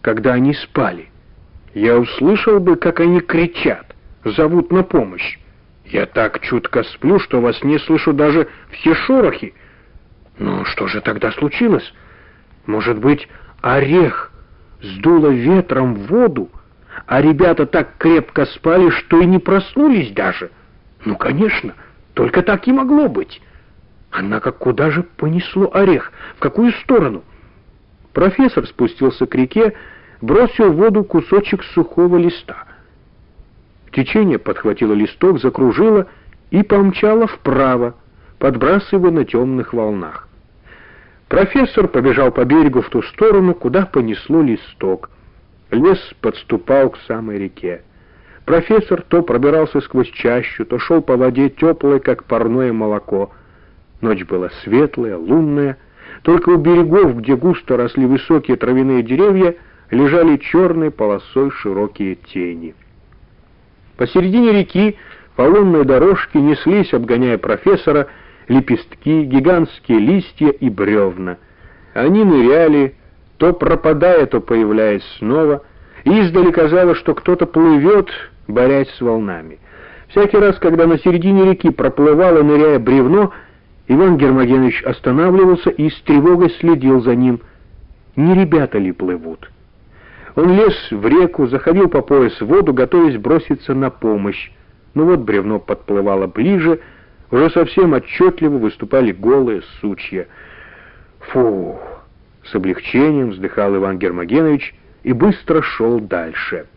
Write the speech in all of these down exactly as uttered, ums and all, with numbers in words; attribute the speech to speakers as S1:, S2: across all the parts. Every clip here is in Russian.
S1: когда они спали. Я услышал бы, как они кричат, зовут на помощь. Я так чутко сплю, что во сне слышу даже все шорохи. Но что же тогда случилось? Может быть, орех сдуло ветром в воду, а ребята так крепко спали, что и не проснулись даже? Ну, конечно, только так и могло быть. Однако куда же понесло орех? В какую сторону? Профессор спустился к реке, бросил в воду кусочек сухого листа. Течение подхватило листок, закружило и помчало вправо, подбрасывая на темных волнах. Профессор побежал по берегу в ту сторону, куда понесло листок. Лес подступал к самой реке. Профессор то пробирался сквозь чащу, то шел по воде теплой, как парное молоко. Ночь была светлая, лунная. Только у берегов, где густо росли высокие травяные деревья, лежали черной полосой широкие тени. Посередине реки по лунной дорожке неслись, обгоняя профессора, лепестки, гигантские листья и бревна. Они ныряли, то пропадая, то появляясь снова, и издали казалось, что кто-то плывет, борясь с волнами. Всякий раз, когда на середине реки проплывало, ныряя бревно, Иван Гермогенович останавливался и с тревогой следил за ним. Не ребята ли плывут? Он лез в реку, заходил по пояс в воду, готовясь броситься на помощь. Но вот бревно подплывало ближе, уже совсем отчетливо выступали голые сучья. Фух! С облегчением вздыхал Иван Гермогенович и быстро шел дальше.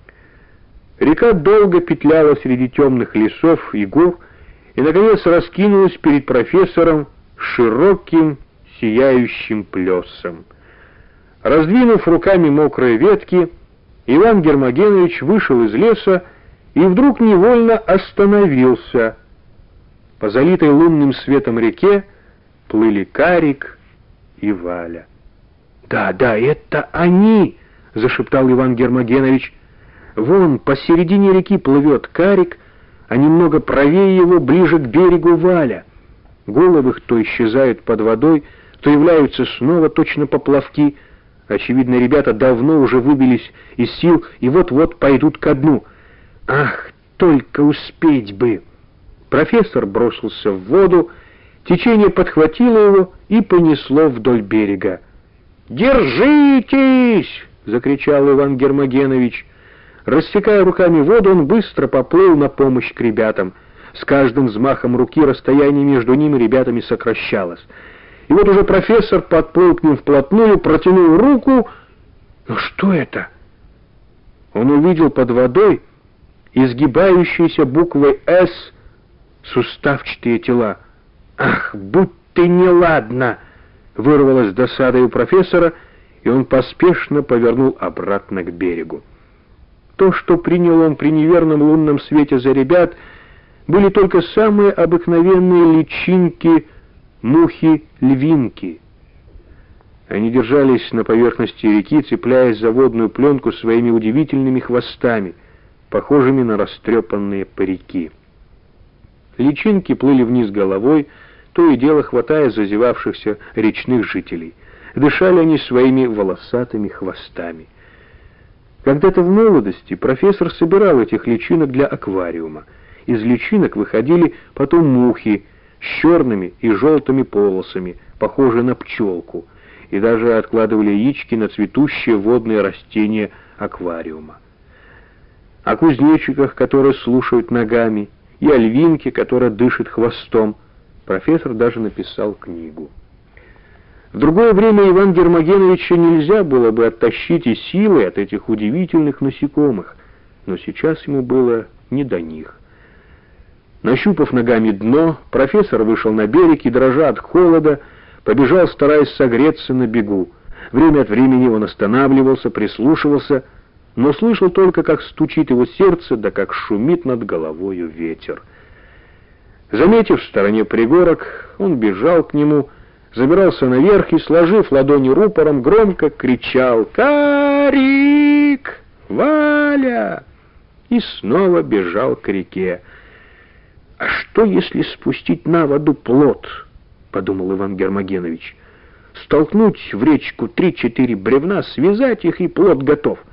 S1: Река долго петляла среди темных лесов и гор, и, наконец, раскинулась перед профессором широким сияющим плесом. Раздвинув руками мокрые ветки, Иван Гермогенович вышел из леса и вдруг невольно остановился. По залитой лунным светом реке плыли Карик и Валя. «Да, да, это они!» — зашептал Иван Гермогенович. «Вон, посередине реки плывет Карик, а немного правее его, ближе к берегу, Валя. Головы их то исчезают под водой, то являются снова, точно поплавки. Очевидно, ребята давно уже выбились из сил и вот-вот пойдут ко дну. Ах, только успеть бы!» Профессор бросился в воду, течение подхватило его и понесло вдоль берега. «Держитесь!» — закричал Иван Гермогенович. Рассекая руками воду, он быстро поплыл на помощь к ребятам. С каждым взмахом руки расстояние между ними и ребятами сокращалось. И вот уже профессор подплыл к ним вплотную, протянул руку. Но что это? Он увидел под водой изгибающиеся буквой «С» суставчатые тела. «Ах, будь ты неладна!» — вырвалось досадой у профессора, и он поспешно повернул обратно к берегу. То, что принял он при неверном лунном свете за ребят, были только самые обыкновенные личинки мухи-львинки. Они держались на поверхности реки, цепляясь за водную пленку своими удивительными хвостами, похожими на растрепанные парики. Личинки плыли вниз головой, то и дело хватая зазевавшихся речных жителей. Дышали они своими волосатыми хвостами. Когда-то в молодости профессор собирал этих личинок для аквариума. Из личинок выходили потом мухи с черными и желтыми полосами, похожие на пчелку, и даже откладывали яички на цветущие водные растения аквариума. О кузнечиках, которые слушают ногами, и о львинке, которая дышит хвостом, профессор даже написал книгу. В другое время Иван Гермогеновича нельзя было бы оттащить и силой от этих удивительных насекомых, но сейчас ему было не до них. Нащупав ногами дно, профессор вышел на берег и, дрожа от холода, побежал, стараясь согреться на бегу. Время от времени он останавливался, прислушивался, но слышал только, как стучит его сердце, да как шумит над головою ветер. Заметив в стороне пригорок, он бежал к нему, забирался наверх и, сложив ладони рупором, громко кричал «Карик! Валя!» и снова бежал к реке. «А что, если спустить на воду плот?» — подумал Иван Гермогенович. столкнуть в речку три-четыре бревна, связать их, и плод готов.